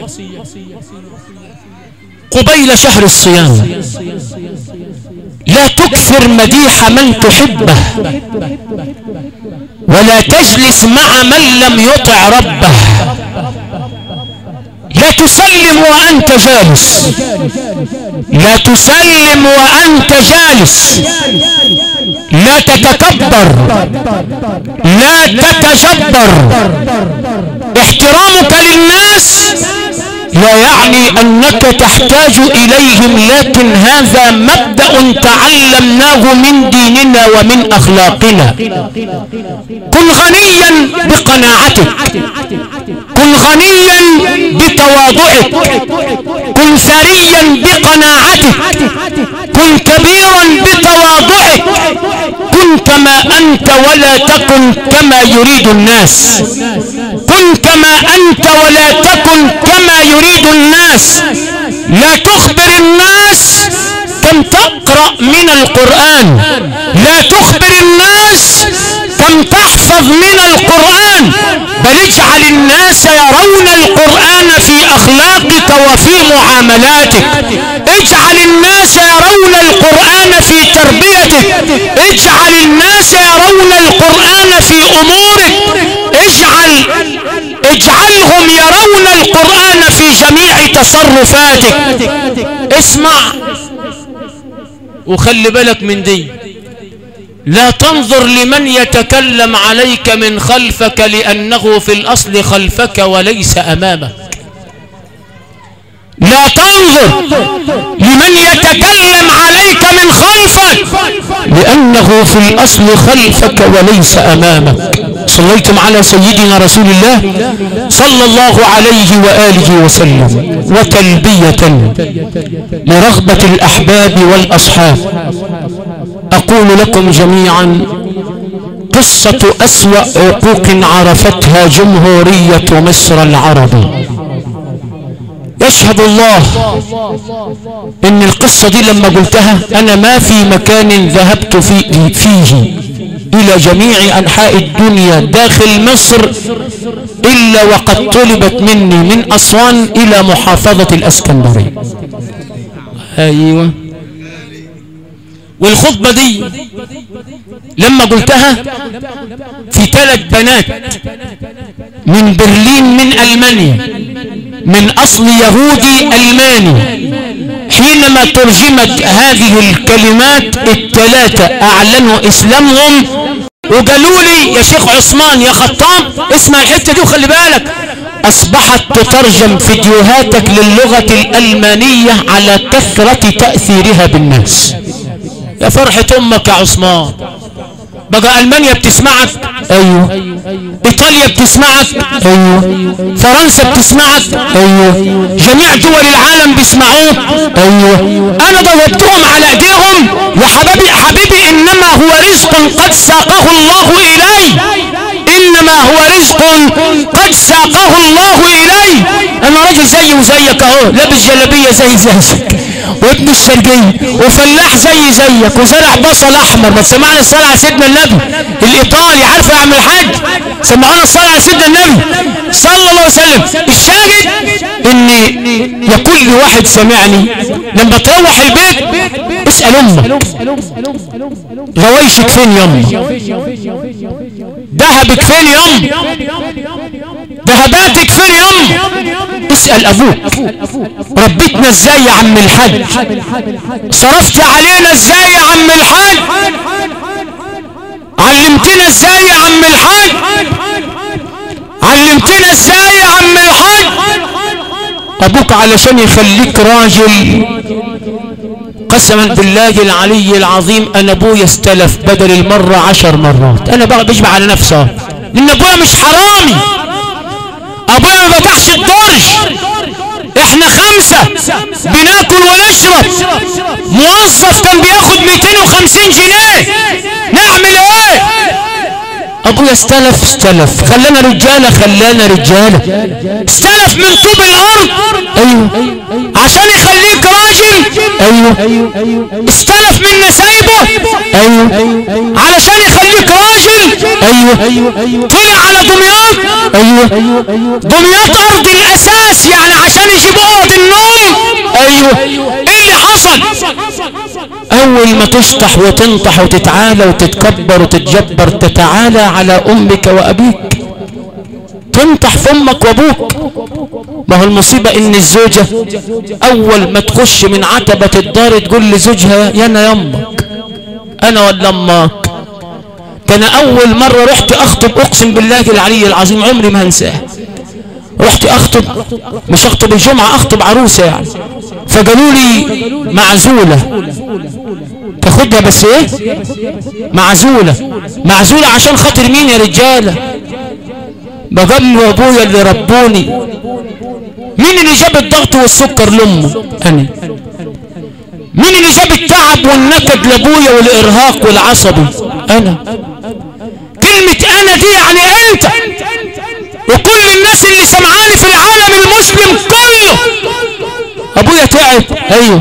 S1: قبيل شهر الصيام لا تكثر مديح من تحبه، ولا تجلس مع من لم يطع ربه. لا تسلم وأنت جالس، لا تسلم وأنت جالس. لا تتكبر، لا تتجبر. احترامك للناس لا يعني أنك تحتاج إليهم، لكن هذا مبدأ تعلمناه من ديننا ومن أخلاقنا. كن غنيا بقناعتك، كن غنيا بتواضعك، كن ثريا بقناعتك، كن كبيرا بتواضعك. كن كما أنت ولا تكن كما يريد الناس. كن كما أنت ولا تكن كما يريد الناس. لا تخبر الناس كم تقرأ من القرآن، لا تخبر الناس كم تحفظ من القرآن، بل اجعل الناس يرون القرآن في أخلاقك وفي معاملاتك. اجعل الناس يرون القرآن في تربيتك، اجعل الناس يرون القرآن في أمورك، اجعلهم يرون القرآن في جميع تصرفاتك. اسمع وخلي بالك من دي. لا تنظر لمن يتكلم عليك من خلفك، لأنه في الأصل خلفك وليس أمامك. لا تنظر لمن من يتكلم عليك من خلفك، لأنه في الأصل خلفك وليس أمامك. صليتم على سيدنا رسول الله صلى الله عليه وآله وسلم. وتلبية لرغبة الأحباب والأصحاب أقول لكم جميعا قصة أسوأ عقوق عرفتها جمهورية مصر العربية. يشهد الله ان القصة دي لما قلتها انا ما في مكان ذهبت فيه الى جميع انحاء الدنيا داخل مصر الا وقد طلبت مني من اسوان الى محافظة الاسكندرية. ايوه. والخطبة دي لما قلتها في 3 بنات من برلين من ألمانيا من أصل يهودي ألماني، حينما ترجمت هذه الكلمات ال3 أعلنوا إسلامهم وقالوا لي يا شيخ عثمان يا خطاب اسمع الحتة دي وخلي بالك، أصبحت تترجم فيديوهاتك للغة الألمانية على كثرة تأثيرها بالناس. يا فرحة أمك يا عثمان، بقى ألمانيا بتسمعك، أيوه. إيطاليا بتسمعك، أيوه. فرنسا بتسمعك، أيوه. جميع دول العالم بيسمعوك، أيوه. أنا ضربتهم على إيديهم يا حبيبي إنما هو رزق قد ساقه الله إلي، إنما هو رزق قد ساقه الله إلي. أنا راجل زي وزيك أهو، لابس جلابية زيك وابن الشرقية وفلاح زيك وزرع بصل احمر. ما تسمعنا الصلاة على سيدنا النبي الايطالي، عارفه يا عم الحاج؟ سمعونا الصلاة على سيدنا النبي صلى الله عليه وسلم. الشاهد اني يقول لي واحد سمعني لما تروح البيت اسأل امك غوايشك فين يما، ذهبك فين يما، ذهباتك فين يما، اسأل ابوك ربيتنا ازاي يا عم الحاج، صرفت علينا ازاي يا عم الحاج، علمتنا ازاي يا عم الحاج، علمتنا ازاي يا عم الحاج. ابوك علشان يخليك راجل قسما بالله العلي العظيم انا ابويا استلف بدل المرة 10 مرات. انا بقى بشبع على نفسه لان ابويا مش حرامي، ابويا ما فتحش الدرج، احنا 5 بناكل ونشرب، موظف كان بياخد 250 جنيه، نعمل ايه؟ ابويا استلف خلانا رجالة، استلف من طوب الارض، ايوه، عشان يخليك راجل، ايوه، استلف من نسايبه، ايوه، علشان يخليك راجل، ايوه، طلع على دمياط، ايوه، دمياط ارض الاساس يعني عشان يجيب اوض النوم، ايوه. ايه اللي حصل؟ اول ما تشطح وتنطح وتتعالى وتتكبر وتتجبر تتعالى على امك وابيك، تنطح في امك وابوك. ما هو المصيبة ان الزوجة اول ما تخش من عتبة الدار تقول لزوجها يا انا يمك، انا ولا امك. كان اول مرة رحت اخطب اقسم بالله العلي العظيم عمري ما هنساه، رحت اخطب، مش اخطب الجمعة، اخطب عروسة يعني، فقالوا لي معزولة، تاخدها بس ايه معزولة عشان خاطر مين يا رجالة؟ بقال له ابويا اللي ربوني. مين اللي جاب الضغط والسكر لامه؟ انا. مين اللي جاب التعب والنكد لابويا والارهاق والعصبي؟ انا. كلمة انا دي يعني انت وكل الناس اللي سمعاني في العالم المسلم كله. ابويا تعب، ايوه،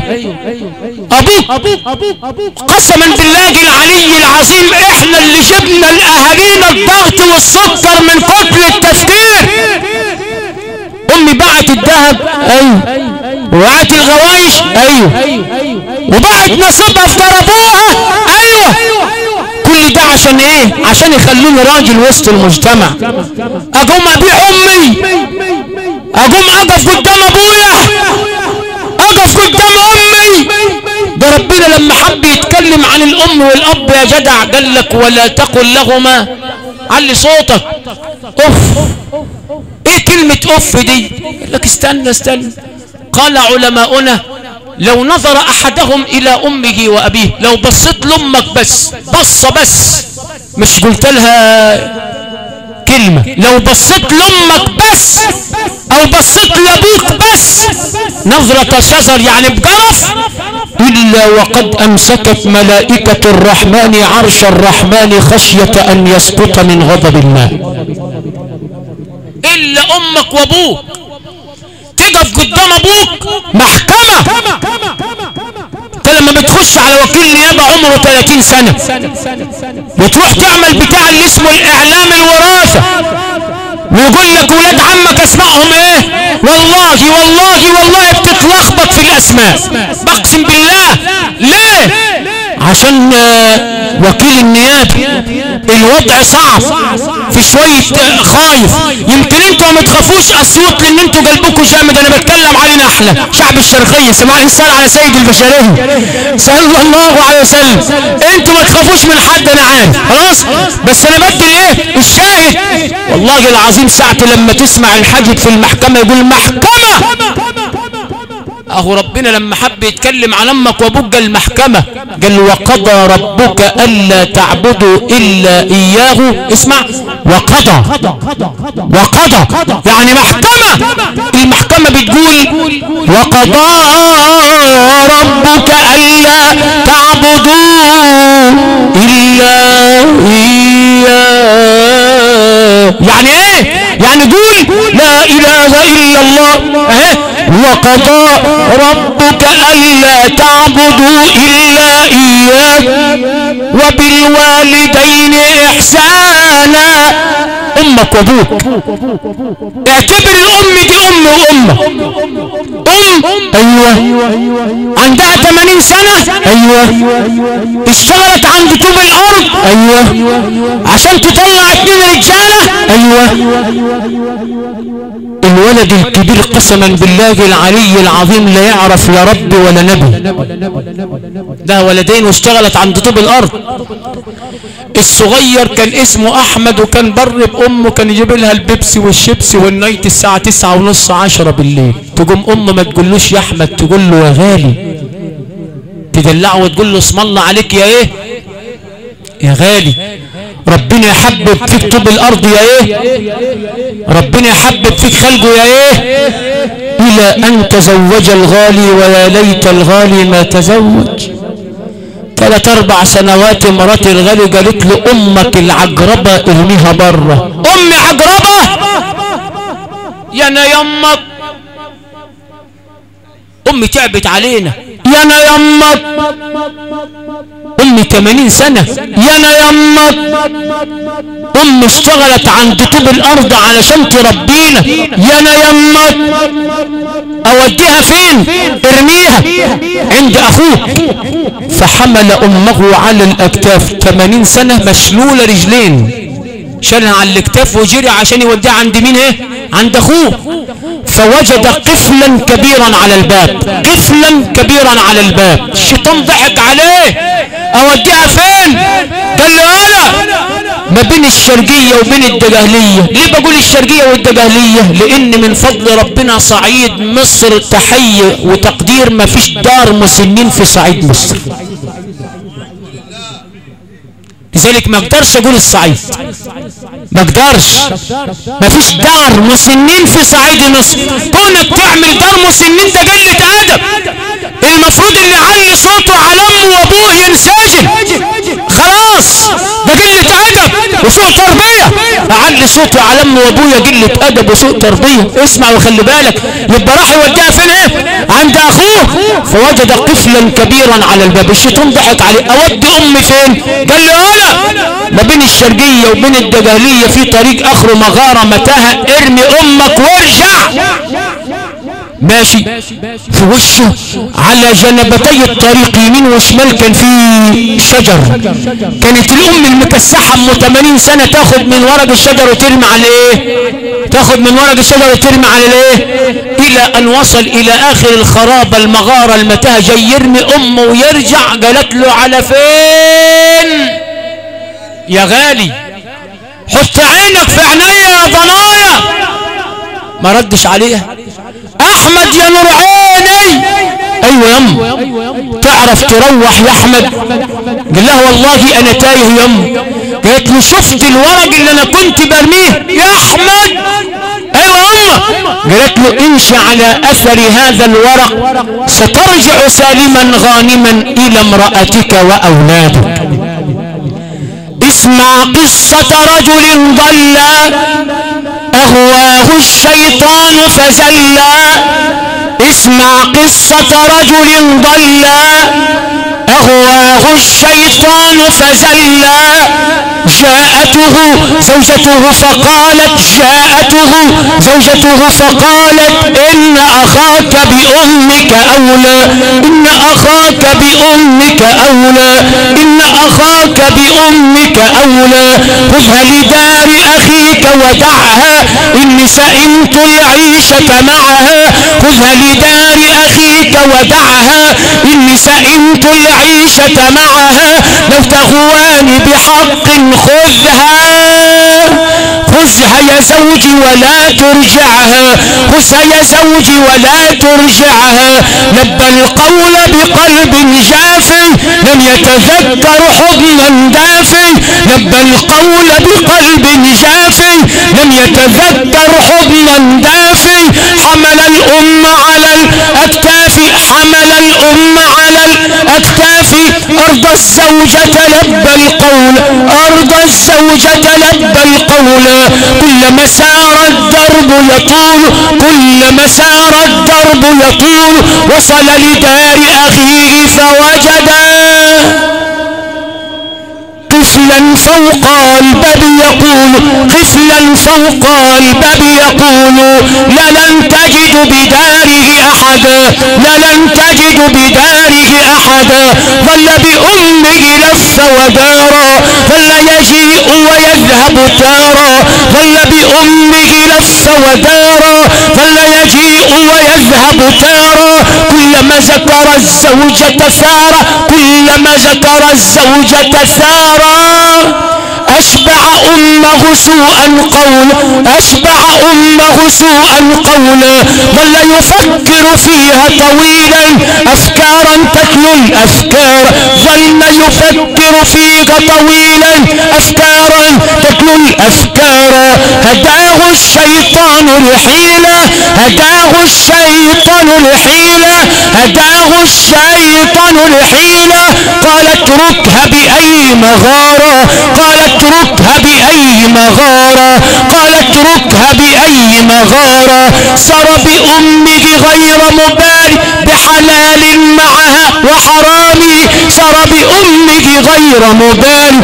S1: ابوك قسما بالله العلي العظيم احنا اللي جبنا لاهالينا الضغط والسكر من كتر التفكير. امي باعت الذهب، ايوه، وباعت الغوايش، ايوه، وباعت نصيبها في ابوها، ايوه. كل ده عشان ايه؟ عشان يخلوني راجل وسط المجتمع. اقوم ابيع امي، اقوم اقف قدام ابويا، اقف قدام امي. ده ربنا لما حب يتكلم عن الام والاب يا جدع قال لك ولا تقل لهما، علي صوتك، اف. ايه كلمة اف دي؟ قال لك استنى، قال علماؤنا لو نظر احدهم الى امه وابيه، لو بصيت لامك بس بصة بس، مش قلت لها كلمة، لو بصيت لامك بس او بصيت لابوك بس نظرة شجر يعني بجرف، الا وقد امسكت ملائكة الرحمن عرش الرحمن خشية ان يسقط من غضب الله. الا امك وابوك، تقف قدام ابوك محكمة. انت لما بتخش على وكيل نيابة عمره 30 سنة وتروح تعمل بتاع اللي اسمه الاعلام الوراثة، ويقول لك ولاد عمك اسمائهم ايه، والله والله والله بتتلخبط في الاسماء، بقسم بالله. ليه؟ عشان وكيل النيابة الوضع صعب، في شوية خايف. يمكن انتوا ما تخافوش اسيوط لان انتوا قلبكم جامد، انا بتكلم علينا احنا شعب الشرقية. سمعني الصلاة على سيد البشرية صلى الله عليه وسلم. انتوا ما تخافوش من حد، انا عارف خلاص، بس انا بدي ايه الشاهد. والله العظيم ساعة لما تسمع الحاجب في المحكمة يقول محكمة، اهو ربنا لما حب يتكلم عن امك وابوك قال المحكمة، قال وقضى ربك الا تعبدوا الا اياه. اسمع، وقضى يعني محكمة. المحكمة بتقول وقضى ربك الا تعبدوا الا اياه. يعني ايه؟ يعني قول لا اله الا الله. وقضى ربك ألا تعبدوا إلا إياه وبالوالدين إحسانا. أمك وأبوك، اعتبر الأم دي أم وأمة. أيوة عندها 80 سنة، أيوة اشتغلت عند طوب الأرض، أيوة عشان تطلع 2 رجالة، أيوة. الولد الكبير قسما بالله العلي العظيم لا يعرف لا رب ولا نبي، ده ولدين واشتغلت عند طوب الارض. الصغير كان اسمه احمد وكان بر بامه، كان يجيب لها البيبسي والشيبسي والنايت الساعة 9:30 10 بالليل. تقوم امه ما تقولوش يا احمد، تقول له يا غالي، تدلعه وتقول له اسم الله عليك يا ايه يا غالي. ربنا يحبب فيك طوب الارض يا ايه، ربنا يحبب فيك خلقه يا ايه، الى ان تزوج الغالي ويا ليت الغالي ما تزوج. 3 4 سنوات مرات الغالي قالت له امك العجربة ارميها بره. امي عجربة يا انا يمك، امي تعبت علينا يا انا يمك، امي 80 سنة يا انا يمك، امي اشتغلت عند طوب الارض علشان تربينا يا انا يمك. اوديها فين؟ ارميها عند اخوك. فحمل امه على الاكتاف، 80 سنة مشلولة رجلين، شالها على الاكتاف وجري عشان يوديها عند مين؟ ايه؟ عند اخوه. فوجد قفلا كبيرا على الباب، قفلا كبيرا على الباب. الشيطان ضحك عليه، اوديها فين؟ قال له انا ما بين الشرقية وبين الدجاهلية. ليه بقول الشرقية والدجاهلية؟ لان من فضل ربنا صعيد مصر تحية وتقدير ما فيش دار مسنين في صعيد مصر، لذلك ما اقدرش اقول الصعيد، ما اقدرش، ما فيش دار مسنين في صعيد مصر. كونك تعمل دار مسنين ده قلة ادب. المفروض اللي يعلي صوته على امه وابوه ينسجن، خلاص ده قلة ادب وسوء تربية. اعلي صوته على امه وابويا قلة ادب وسوء تربية. اسمع وخلي بالك. يبقى راح يوديها فين؟ ايه؟ عند اخوه. فوجد قفلا كبيرا على الباب. الشيطان ضحك عليه، اودي امي فين؟ قال له انا ما بين الشرقية وبين الدجاهلية في طريق اخره مغارة متاهة، ارمي امك وارجع. ماشي في وشه على جنبتي الطريق يمين وشمال كان في شجر. كانت الام المكسحة ام 80 سنة تاخد من ورق الشجر وترمي على ايه؟ تاخد من ورق الشجر وترمي على ايه؟ الى ان وصل الى اخر الخرابة المغارة المتاهة، جاي يرمي امه ويرجع. قالت له على فين يا غالي؟ حط عينك في عينيا يا ضنايا. ما ردش عليها. احمد يا نور عيني ايوه يم تعرف تروح يا احمد؟ قال لها والله انا تايه يم. قالت له شفت الورق اللي انا كنت برميه يا احمد؟ ايوه يما. قالت له امشي على اثر هذا الورق سترجع سالما غانما الى امرأتك واولادك. اسمع قصة رجل ضل اغواه الشيطان فزلا. اسمع قصة رجل ضل اغواه الشيطان فزلا. جاءته زوجته فقالت ان اخاك بامك اولى، ان اخاك بامك اولى، ان اخاك بامك اولى. خذها لدار اخيك ودعها اني سئمت العيشة معها. خذها لدار اخيك ودعها اني سئمت العيشة معها. لو تغواني بحق خذها يا زوجي ولا ترجعها. خذها يا زوجي ولا ترجعها. لبى القول بقلب جافي لم يتذكر حضنا دافي. لبى القول بقلب جافي لم يتذكر حضنا دافي. حمل الأم على الأكتاف، حمل الأم على الأكتاف. أرضى الزوجة لبى القول، أرضى الزوجة لبى القول. كلما سار الدرب يطول، كلما سار الدرب يطول. وصل لدار أخيه فوجدا طفلا فوق الباب يقول، طفلا فوق الباب يقول. لن تجد بداره أحدا، لن تجد بداره أحدا. ظل بأمه لف ودارا، ظل يجيء ويذهب تارا. ظل بأمه لف ودارا، ظل يجيء ويذهب تارا. كلما ذكر الزوجة ثارا، كلما ذكر الزوجة ثارا. أشبع أمه سوءا قولا، أشبع أمه سوءا قولا. ظل يفكر فيها طويلا أفكارا تتلو الأفكار. ظل يفكر فيها طويلا أفكارا تتلو الأفكار. هداه الشيطان الحيلة، هداه الشيطان الحيلة، هداه الشيطان الحيلة. قال اتركها بأي مغارة، قال اتركها بأي مغارة، قال اتركها بأي مغارة. سر بأمه غير مبالي بحلال معها وحرام. سر بأمه غير مبالي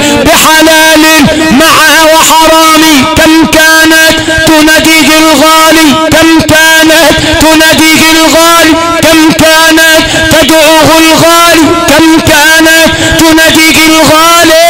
S1: بحلال معها وحرام. كم كانت تناديه الغالي، كم كانت تناديه الغالي، كم كانت تدعوه الغالي، كم كانت تناديه الغالي.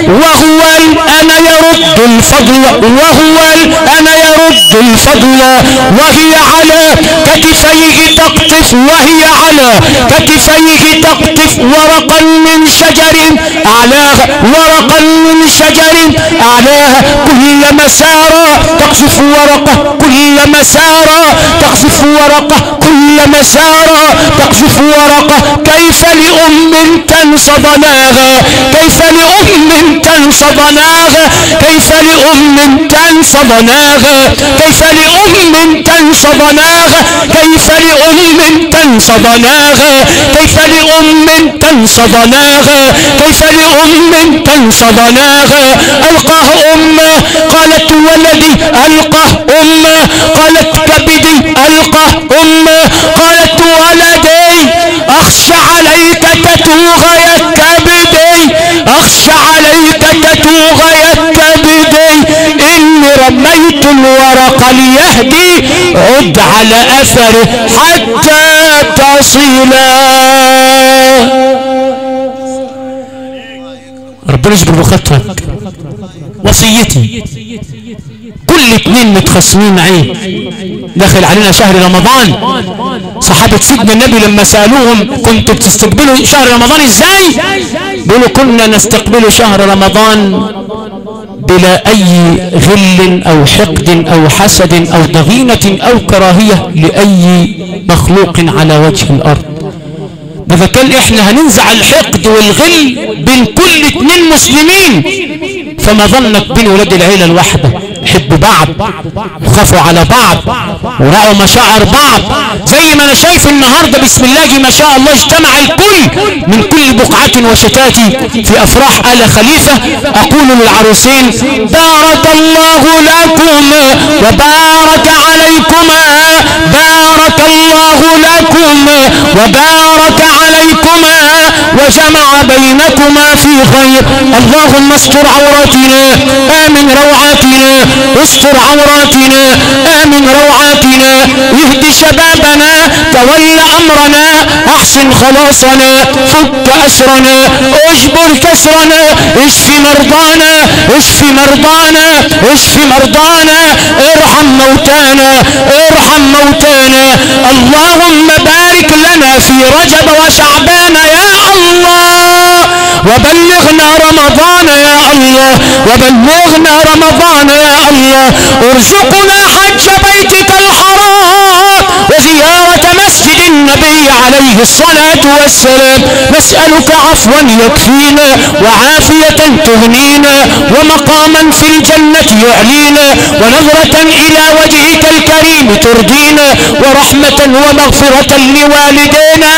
S1: وهو الآن يرد الفضل، وهو الآن يرد الفضل. وهي على كتفيه تقطف، وهي على كتفيه تقطف ورقا من شجر أعلاها، ورقا من شجر أعلاها. كلما سار تقذف ورقة، كلما سار تقذف ورقة، كلما سار تقذف ورقة. كيف لأم تنسى ضناها، كيف لأم تنسى ضناها، كيف لأم تنسى ضناها، كيف لأم تنسى ضناها، كيف لأم تنسى ضناها، كيف لأم تنسى ضناها، كيف لأم تنسى ضناها. ألقاه أمه قالت ولدي، ألقاه أمه قالت كبدي، ألقاه أمه قالت ولدي. أخشى عليك تتوغ يا كبدي، أخشى عليك تتوغ يا كبدي. إني رميت الورق ليهدي، عد على أثره حتى تصلا. ربنا يجبر بخطرك. وصيتي كل اتنين متخاصمين معي، داخل علينا شهر رمضان. صحابة سيدنا النبي لما سألوهم كنتوا بتستقبلوا شهر رمضان ازاي؟ بيقولوا كنا نستقبل شهر رمضان بلا اي غل او حقد او حسد او ضغينة او كراهية لأي مخلوق على وجه الارض. إذا كان احنا هننزع الحقد والغل بين كل 2 مسلمين، فما ظنك بين ولاد العيلة الواحدة؟ حبوا بعض وخافوا على بعض ورأوا مشاعر بعض. زي ما انا شايف النهاردة بسم الله ما شاء الله اجتمع الكل من كل بقعة وشتات في افراح آل خليفة. اقول للعروسين بارك الله لكم وبارك عليكما، بارك الله لكم وبارك عليكما وجمع بينكما في خير. اللهم استر عوراتنا، آمن روعاتنا، استر عوراتنا، آمن روعاتنا، اهد شبابنا، تول أمرنا، احسن خلاصنا، فك أسرنا، اجبر كسرنا، اشف مرضانا، اشف مرضانا، اشف مرضانا، ارحم موتانا، ارحم موتانا. اللهم بارك لنا في رجب وشعبان يا الله، وبلغنا رمضان يا الله، وبلغنا رمضان يا الله. ارزقنا حج بيتك الحرام وزيارة مسجد النبي عليه الصلاة والسلام. نسألك عفوا يكفينا وعافية تغنينا ومقاما في الجنة يعلينا ونظرة إلى وجهك الكريم ترضينا ورحمة ومغفرة لوالدينا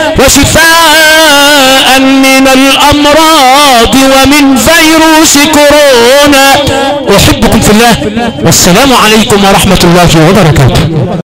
S1: وشفاء من الأمراض ومن فيروس كورونا. أحبكم في الله والسلام عليكم ورحمة الله وبركاته.